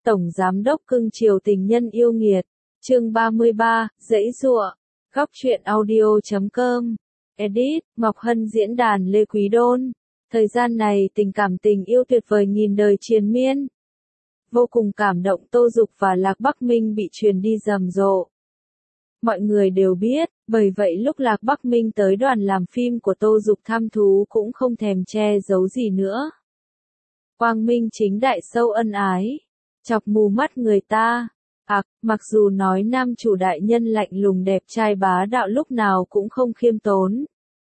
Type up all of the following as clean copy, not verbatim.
Tổng Giám đốc cưng chiều tình nhân yêu nghiệt. Chương 33, Dãy giụa. Góc truyện audio.com. Edit, Ngọc Hân diễn đàn Lê Quý Đôn. Thời gian này tình cảm tình yêu tuyệt vời nghìn đời triền miên. Vô cùng cảm động Tô Dục và Lạc Bắc Minh bị truyền đi rầm rộ. Mọi người đều biết, bởi vậy lúc Lạc Bắc Minh tới đoàn làm phim của Tô Dục thăm thú cũng không thèm che giấu gì nữa. Quang minh chính đại sâu ân ái. Chọc mù mắt người ta. Mặc dù nói nam chủ đại nhân lạnh lùng đẹp trai bá đạo lúc nào cũng không khiêm tốn.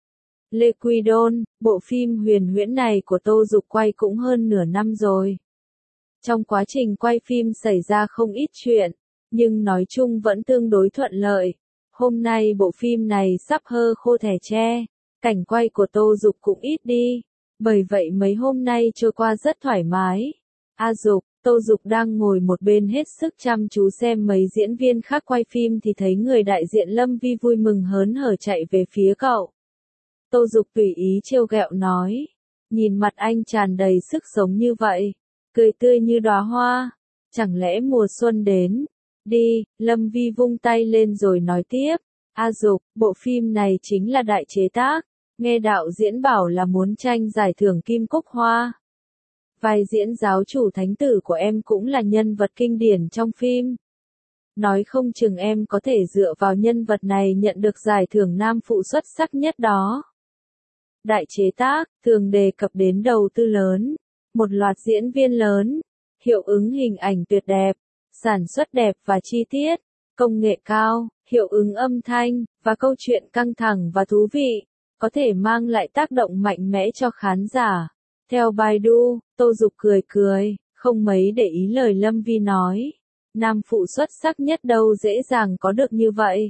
Lê Quý Đôn, bộ phim huyền huyễn này của Tô Dục quay cũng hơn nửa năm rồi. Trong quá trình quay phim xảy ra không ít chuyện, nhưng nói chung vẫn tương đối thuận lợi. Hôm nay bộ phim này sắp hơ khô thẻ tre, cảnh quay của Tô Dục cũng ít đi, bởi vậy mấy hôm nay trôi qua rất thoải mái. Dục, Tô Dục đang ngồi một bên hết sức chăm chú xem mấy diễn viên khác quay phim thì thấy người đại diện Lâm Vi vui mừng hớn hở chạy về phía cậu. Tô Dục tùy ý trêu ghẹo nói, nhìn mặt anh tràn đầy sức sống như vậy, cười tươi như đóa hoa, chẳng lẽ mùa xuân đến? Đi, Lâm Vi vung tay lên rồi nói tiếp, Dục, bộ phim này chính là đại chế tác, nghe đạo diễn bảo là muốn tranh giải thưởng Kim Cúc Hoa. Vai diễn giáo chủ thánh tử của em cũng là nhân vật kinh điển trong phim. Nói không chừng em có thể dựa vào nhân vật này nhận được giải thưởng nam phụ xuất sắc nhất đó. Đại chế tác, thường đề cập đến đầu tư lớn, một loạt diễn viên lớn, hiệu ứng hình ảnh tuyệt đẹp, sản xuất đẹp và chi tiết, công nghệ cao, hiệu ứng âm thanh, và câu chuyện căng thẳng và thú vị, có thể mang lại tác động mạnh mẽ cho khán giả. Theo Baidu, Tô Dục cười, không mấy để ý lời Lâm Vi nói. Nam phụ xuất sắc nhất đâu dễ dàng có được như vậy.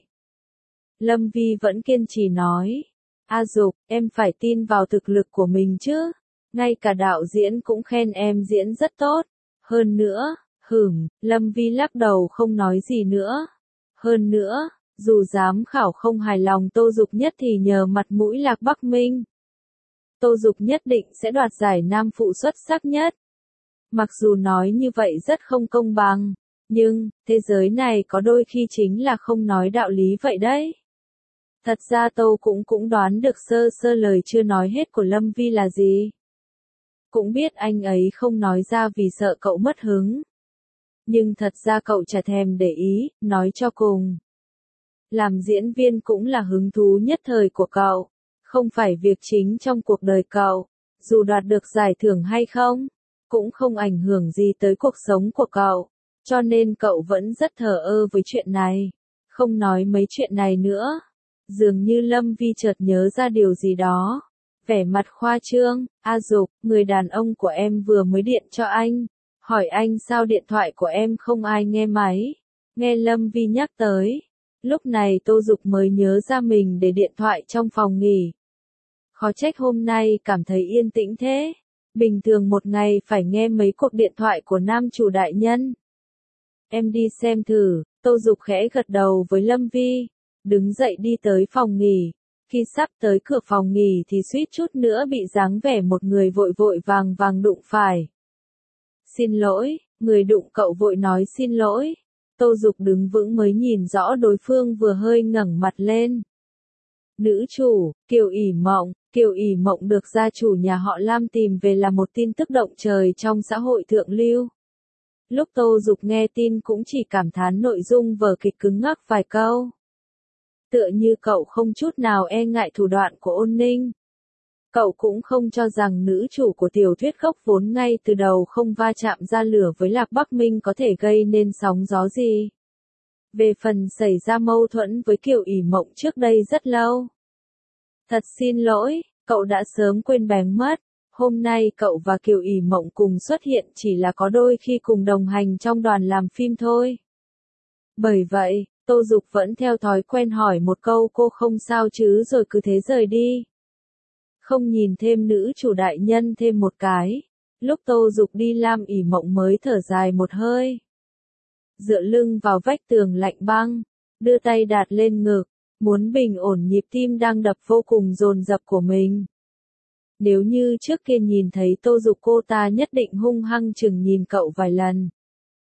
Lâm Vi vẫn kiên trì nói. Dục, em phải tin vào thực lực của mình chứ. Ngay cả đạo diễn cũng khen em diễn rất tốt. Hơn nữa, Lâm Vi lắc đầu không nói gì nữa. Hơn nữa, dù giám khảo không hài lòng Tô Dục nhất thì nhờ mặt mũi Lạc Bắc Minh. Tô Dục nhất định sẽ đoạt giải nam phụ xuất sắc nhất. Mặc dù nói như vậy rất không công bằng, nhưng, thế giới này có đôi khi chính là không nói đạo lý vậy đấy. Thật ra Tô cũng đoán được sơ sơ lời chưa nói hết của Lâm Vi là gì. Cũng biết anh ấy không nói ra vì sợ cậu mất hứng. Nhưng thật ra cậu chả thèm để ý, nói cho cùng. Làm diễn viên cũng là hứng thú nhất thời của cậu. Không phải việc chính trong cuộc đời cậu, dù đoạt được giải thưởng hay không, cũng không ảnh hưởng gì tới cuộc sống của cậu, cho nên cậu vẫn rất thờ ơ với chuyện này, không nói mấy chuyện này nữa. Dường như Lâm Vi chợt nhớ ra điều gì đó, vẻ mặt khoa trương, Dục, người đàn ông của em vừa mới điện cho anh, hỏi anh sao điện thoại của em không ai nghe máy, nghe Lâm Vi nhắc tới. Lúc này Tô Dục mới nhớ ra mình để điện thoại trong phòng nghỉ. Khó trách hôm nay cảm thấy yên tĩnh thế. Bình thường một ngày phải nghe mấy cuộc điện thoại của nam chủ đại nhân. Em đi xem thử, Tô Dục khẽ gật đầu với Lâm Vi. Đứng dậy đi tới phòng nghỉ. Khi sắp tới cửa phòng nghỉ thì suýt chút nữa bị dáng vẻ một người vội vội vàng đụng phải. Xin lỗi, người đụng cậu vội nói xin lỗi. Tô Dục đứng vững mới nhìn rõ đối phương vừa hơi ngẩng mặt lên. Nữ chủ, Kiều ỷ Mộng được gia chủ nhà họ Lam tìm về là một tin tức động trời trong xã hội thượng lưu. Lúc Tô Dục nghe tin cũng chỉ cảm thán nội dung vở kịch cứng ngắc vài câu. Tựa như cậu không chút nào e ngại thủ đoạn của Ôn Ninh. Cậu cũng không cho rằng nữ chủ của tiểu thuyết gốc vốn ngay từ đầu không va chạm ra lửa với Lạc Bắc Minh có thể gây nên sóng gió gì. Về phần xảy ra mâu thuẫn với Kiều ỷ Mộng trước đây rất lâu. Thật xin lỗi, cậu đã sớm quên bén mất. Hôm nay cậu và Kiều ỷ Mộng cùng xuất hiện chỉ là có đôi khi cùng đồng hành trong đoàn làm phim thôi. Bởi vậy, Tô Dục vẫn theo thói quen hỏi một câu cô không sao chứ rồi cứ thế rời đi. Không nhìn thêm nữ chủ đại nhân thêm một cái. Lúc Tô Dục đi Lam ỷ Mộng mới thở dài một hơi. Dựa lưng vào vách tường lạnh băng, đưa tay đặt lên ngực, muốn bình ổn nhịp tim đang đập vô cùng dồn dập của mình. Nếu như trước kia nhìn thấy Tô Dục cô ta nhất định hung hăng chừng nhìn cậu vài lần.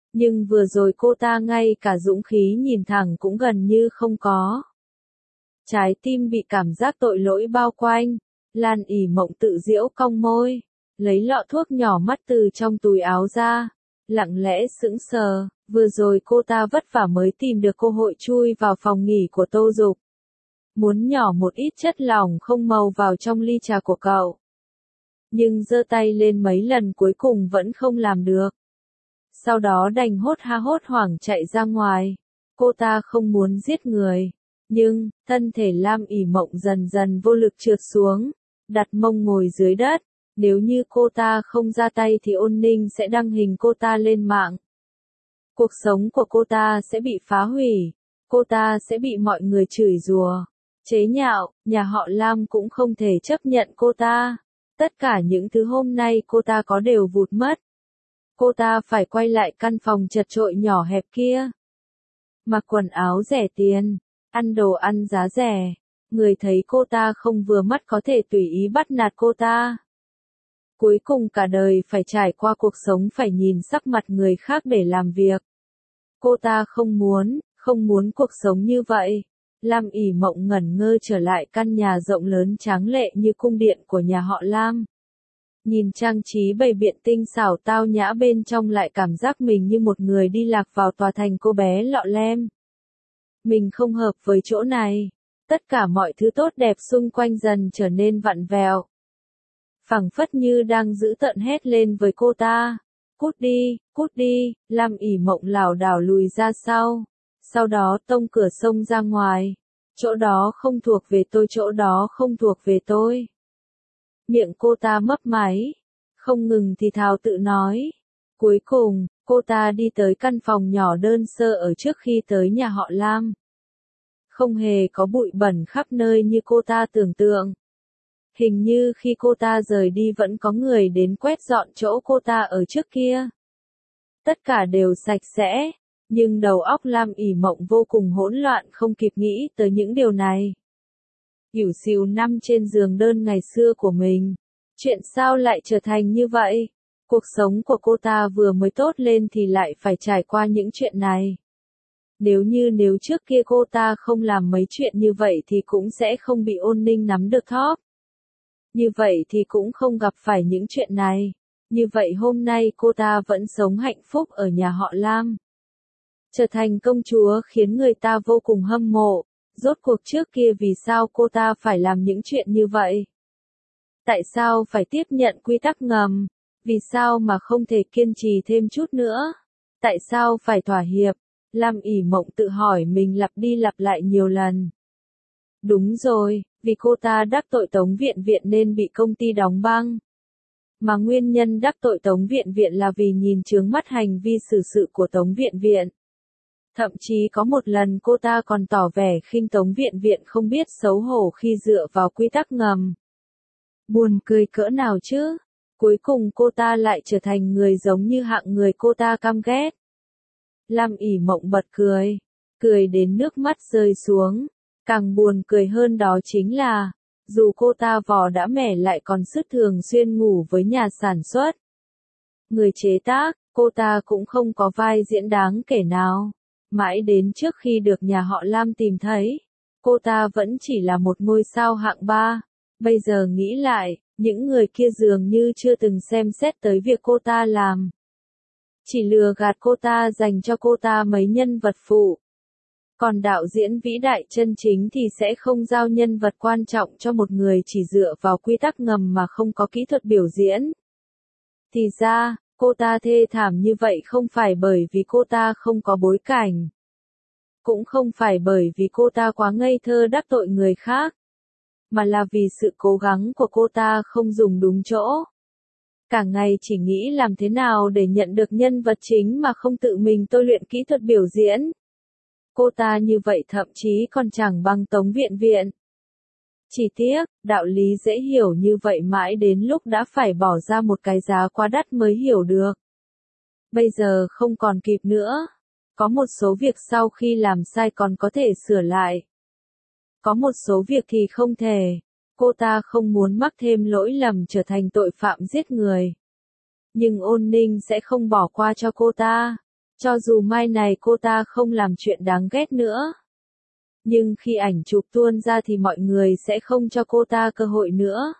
Nhưng vừa rồi cô ta ngay cả dũng khí nhìn thẳng cũng gần như không có. Trái tim bị cảm giác tội lỗi bao quanh, Lan ỉ mộng tự giễu cong môi, lấy lọ thuốc nhỏ mắt từ trong túi áo ra, lặng lẽ sững sờ, vừa rồi cô ta vất vả mới tìm được cơ hội chui vào phòng nghỉ của Tô Dục. Muốn nhỏ một ít chất lỏng không màu vào trong ly trà của cậu. Nhưng giơ tay lên mấy lần cuối cùng vẫn không làm được. Sau đó đành hốt ha hốt hoảng chạy ra ngoài. Cô ta không muốn giết người. Nhưng, thân thể Lam ỉ mộng dần dần vô lực trượt xuống, đặt mông ngồi dưới đất. Nếu như cô ta không ra tay thì Ôn Ninh sẽ đăng hình cô ta lên mạng. Cuộc sống của cô ta sẽ bị phá hủy. Cô ta sẽ bị mọi người chửi rủa, chế nhạo, nhà họ Lam cũng không thể chấp nhận cô ta. Tất cả những thứ hôm nay cô ta có đều vụt mất. Cô ta phải quay lại căn phòng chật chội nhỏ hẹp kia. Mặc quần áo rẻ tiền, ăn đồ ăn giá rẻ. Người thấy cô ta không vừa mắt có thể tùy ý bắt nạt cô ta. Cuối cùng cả đời phải trải qua cuộc sống phải nhìn sắc mặt người khác để làm việc. Cô ta không muốn cuộc sống như vậy. Lam ỉ mộng ngẩn ngơ trở lại căn nhà rộng lớn tráng lệ như cung điện của nhà họ Lam. Nhìn trang trí bày biện tinh xảo tao nhã bên trong lại cảm giác mình như một người đi lạc vào tòa thành cô bé lọ lem. Mình không hợp với chỗ này. Tất cả mọi thứ tốt đẹp xung quanh dần trở nên vặn vẹo. Phảng phất như đang giữ tợn hét lên với cô ta. Cút đi, Lam ỉ mộng lảo đảo lùi ra sau. Sau đó tông cửa xông ra ngoài. Chỗ đó không thuộc về tôi, chỗ đó không thuộc về tôi. Miệng cô ta mấp máy, không ngừng thì thào tự nói. Cuối cùng, cô ta đi tới căn phòng nhỏ đơn sơ ở trước khi tới nhà họ Lam. Không hề có bụi bẩn khắp nơi như cô ta tưởng tượng. Hình như khi cô ta rời đi vẫn có người đến quét dọn chỗ cô ta ở trước kia. Tất cả đều sạch sẽ, nhưng đầu óc Lam ỉ mộng vô cùng hỗn loạn không kịp nghĩ tới những điều này. Ỉu xìu nằm trên giường đơn ngày xưa của mình. Chuyện sao lại trở thành như vậy? Cuộc sống của cô ta vừa mới tốt lên thì lại phải trải qua những chuyện này. Nếu trước kia cô ta không làm mấy chuyện như vậy thì cũng sẽ không bị Ôn Ninh nắm được thóp. Như vậy thì cũng không gặp phải những chuyện này. Như vậy hôm nay cô ta vẫn sống hạnh phúc ở nhà họ Lam. Trở thành công chúa khiến người ta vô cùng hâm mộ. Rốt cuộc trước kia vì sao cô ta phải làm những chuyện như vậy? Tại sao phải tiếp nhận quy tắc ngầm? Vì sao mà không thể kiên trì thêm chút nữa? Tại sao phải thỏa hiệp? Lam ỉ mộng tự hỏi mình lặp đi lặp lại nhiều lần. Đúng rồi, vì cô ta đắc tội Tống Viện Viện nên bị công ty đóng băng. Mà nguyên nhân đắc tội Tống Viện Viện là vì nhìn chướng mắt hành vi xử sự của Tống Viện Viện. Thậm chí có một lần cô ta còn tỏ vẻ khinh Tống Viện Viện không biết xấu hổ khi dựa vào quy tắc ngầm. Buồn cười cỡ nào chứ? Cuối cùng cô ta lại trở thành người giống như hạng người cô ta căm ghét. Lam ỉ mộng bật cười đến nước mắt rơi xuống. Càng buồn cười hơn đó chính là, dù cô ta vò đã mẻ lại còn sức thường xuyên ngủ với nhà sản xuất. Người chế tác, cô ta cũng không có vai diễn đáng kể nào. Mãi đến trước khi được nhà họ Lam tìm thấy, cô ta vẫn chỉ là một ngôi sao hạng 3. Bây giờ nghĩ lại, những người kia dường như chưa từng xem xét tới việc cô ta làm. Chỉ lừa gạt cô ta dành cho cô ta mấy nhân vật phụ. Còn đạo diễn vĩ đại chân chính thì sẽ không giao nhân vật quan trọng cho một người chỉ dựa vào quy tắc ngầm mà không có kỹ thuật biểu diễn. Thì ra, cô ta thê thảm như vậy không phải bởi vì cô ta không có bối cảnh. Cũng không phải bởi vì cô ta quá ngây thơ đắc tội người khác. Mà là vì sự cố gắng của cô ta không dùng đúng chỗ. Cả ngày chỉ nghĩ làm thế nào để nhận được nhân vật chính mà không tự mình tôi luyện kỹ thuật biểu diễn. Cô ta như vậy thậm chí còn chẳng bằng Tống Viện Viện. Chỉ tiếc, đạo lý dễ hiểu như vậy mãi đến lúc đã phải bỏ ra một cái giá quá đắt mới hiểu được. Bây giờ không còn kịp nữa. Có một số việc sau khi làm sai còn có thể sửa lại. Có một số việc thì không thể. Cô ta không muốn mắc thêm lỗi lầm trở thành tội phạm giết người. Nhưng Ôn Ninh sẽ không bỏ qua cho cô ta. Cho dù mai này cô ta không làm chuyện đáng ghét nữa. Nhưng khi ảnh chụp tuôn ra thì mọi người sẽ không cho cô ta cơ hội nữa.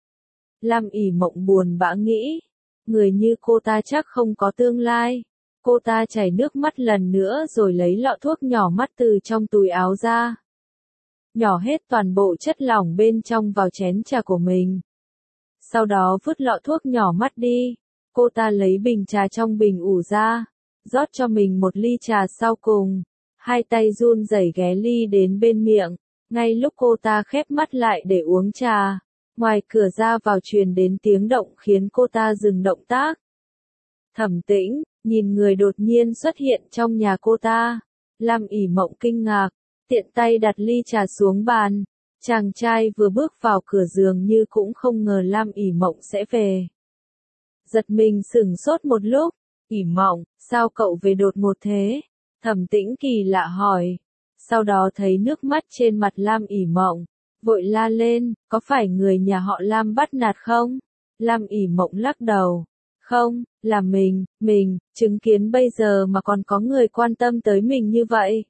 Lam ỉ mộng buồn bã nghĩ. Người như cô ta chắc không có tương lai. Cô ta chảy nước mắt lần nữa rồi lấy lọ thuốc nhỏ mắt từ trong túi áo ra. Nhỏ hết toàn bộ chất lỏng bên trong vào chén trà của mình. Sau đó vứt lọ thuốc nhỏ mắt đi. Cô ta lấy bình trà trong bình ủ ra. Rót cho mình một ly trà sau cùng. Hai tay run rẩy ghé ly đến bên miệng. Ngay lúc cô ta khép mắt lại để uống trà. Ngoài cửa ra vào truyền đến tiếng động khiến cô ta dừng động tác. Thẩm Tĩnh, nhìn người đột nhiên xuất hiện trong nhà cô ta. Lam ỉ mộng kinh ngạc, tiện tay đặt ly trà xuống bàn. Chàng trai vừa bước vào cửa giường như cũng không ngờ Lam ỉ mộng sẽ về. Giật mình sửng sốt một lúc, ỉ mộng, sao cậu về đột ngột thế? Thẩm Tĩnh kỳ lạ hỏi. Sau đó thấy nước mắt trên mặt Lam ỉ mộng, vội la lên, có phải người nhà họ Lam bắt nạt không? Lam ỉ mộng lắc đầu. Không, là mình, chứng kiến bây giờ mà còn có người quan tâm tới mình như vậy.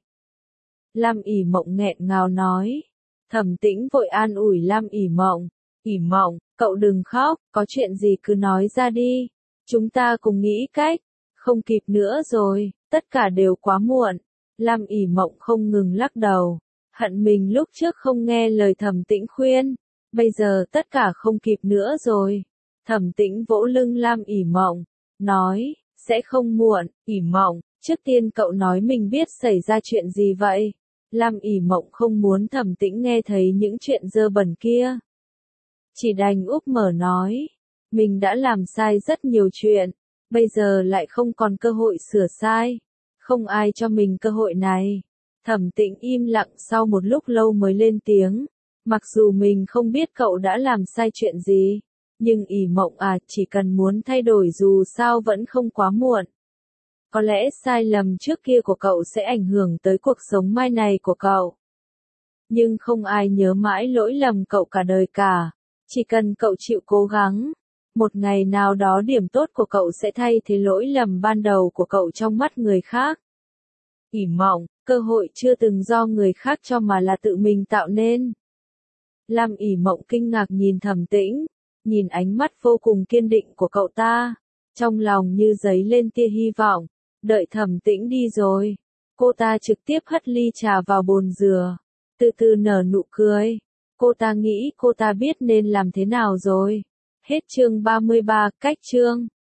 Lam ỉ mộng nghẹn ngào nói. Thẩm Tĩnh vội an ủi Lam ỉ mộng, cậu đừng khóc, có chuyện gì cứ nói ra đi. Chúng ta cùng nghĩ cách, không kịp nữa rồi, tất cả đều quá muộn. Lam ỉ mộng không ngừng lắc đầu, hận mình lúc trước không nghe lời Thẩm Tĩnh khuyên, bây giờ tất cả không kịp nữa rồi. Thẩm Tĩnh vỗ lưng Lam ỉ mộng, nói, sẽ không muộn, ỉ mộng, trước tiên cậu nói mình biết xảy ra chuyện gì vậy. Lam ỉ mộng không muốn Thẩm Tĩnh nghe thấy những chuyện dơ bẩn kia. Chỉ đành úp mở nói, mình đã làm sai rất nhiều chuyện, bây giờ lại không còn cơ hội sửa sai. Không ai cho mình cơ hội này. Thẩm Tĩnh im lặng sau một lúc lâu mới lên tiếng. Mặc dù mình không biết cậu đã làm sai chuyện gì. Nhưng ỉ mộng à, chỉ cần muốn thay đổi dù sao vẫn không quá muộn. Có lẽ sai lầm trước kia của cậu sẽ ảnh hưởng tới cuộc sống mai này của cậu. Nhưng không ai nhớ mãi lỗi lầm cậu cả đời cả. Chỉ cần cậu chịu cố gắng. Một ngày nào đó điểm tốt của cậu sẽ thay thế lỗi lầm ban đầu của cậu trong mắt người khác. Ỉ mộng, cơ hội chưa từng do người khác cho mà là tự mình tạo nên. Lam ỉ mộng kinh ngạc nhìn Thẩm Tĩnh, nhìn ánh mắt vô cùng kiên định của cậu ta. Trong lòng như dấy lên tia hy vọng, đợi Thẩm Tĩnh đi rồi. Cô ta trực tiếp hất ly trà vào bồn dừa, từ từ nở nụ cười. Cô ta nghĩ cô ta biết nên làm thế nào rồi. Hết chương 33, cách chương.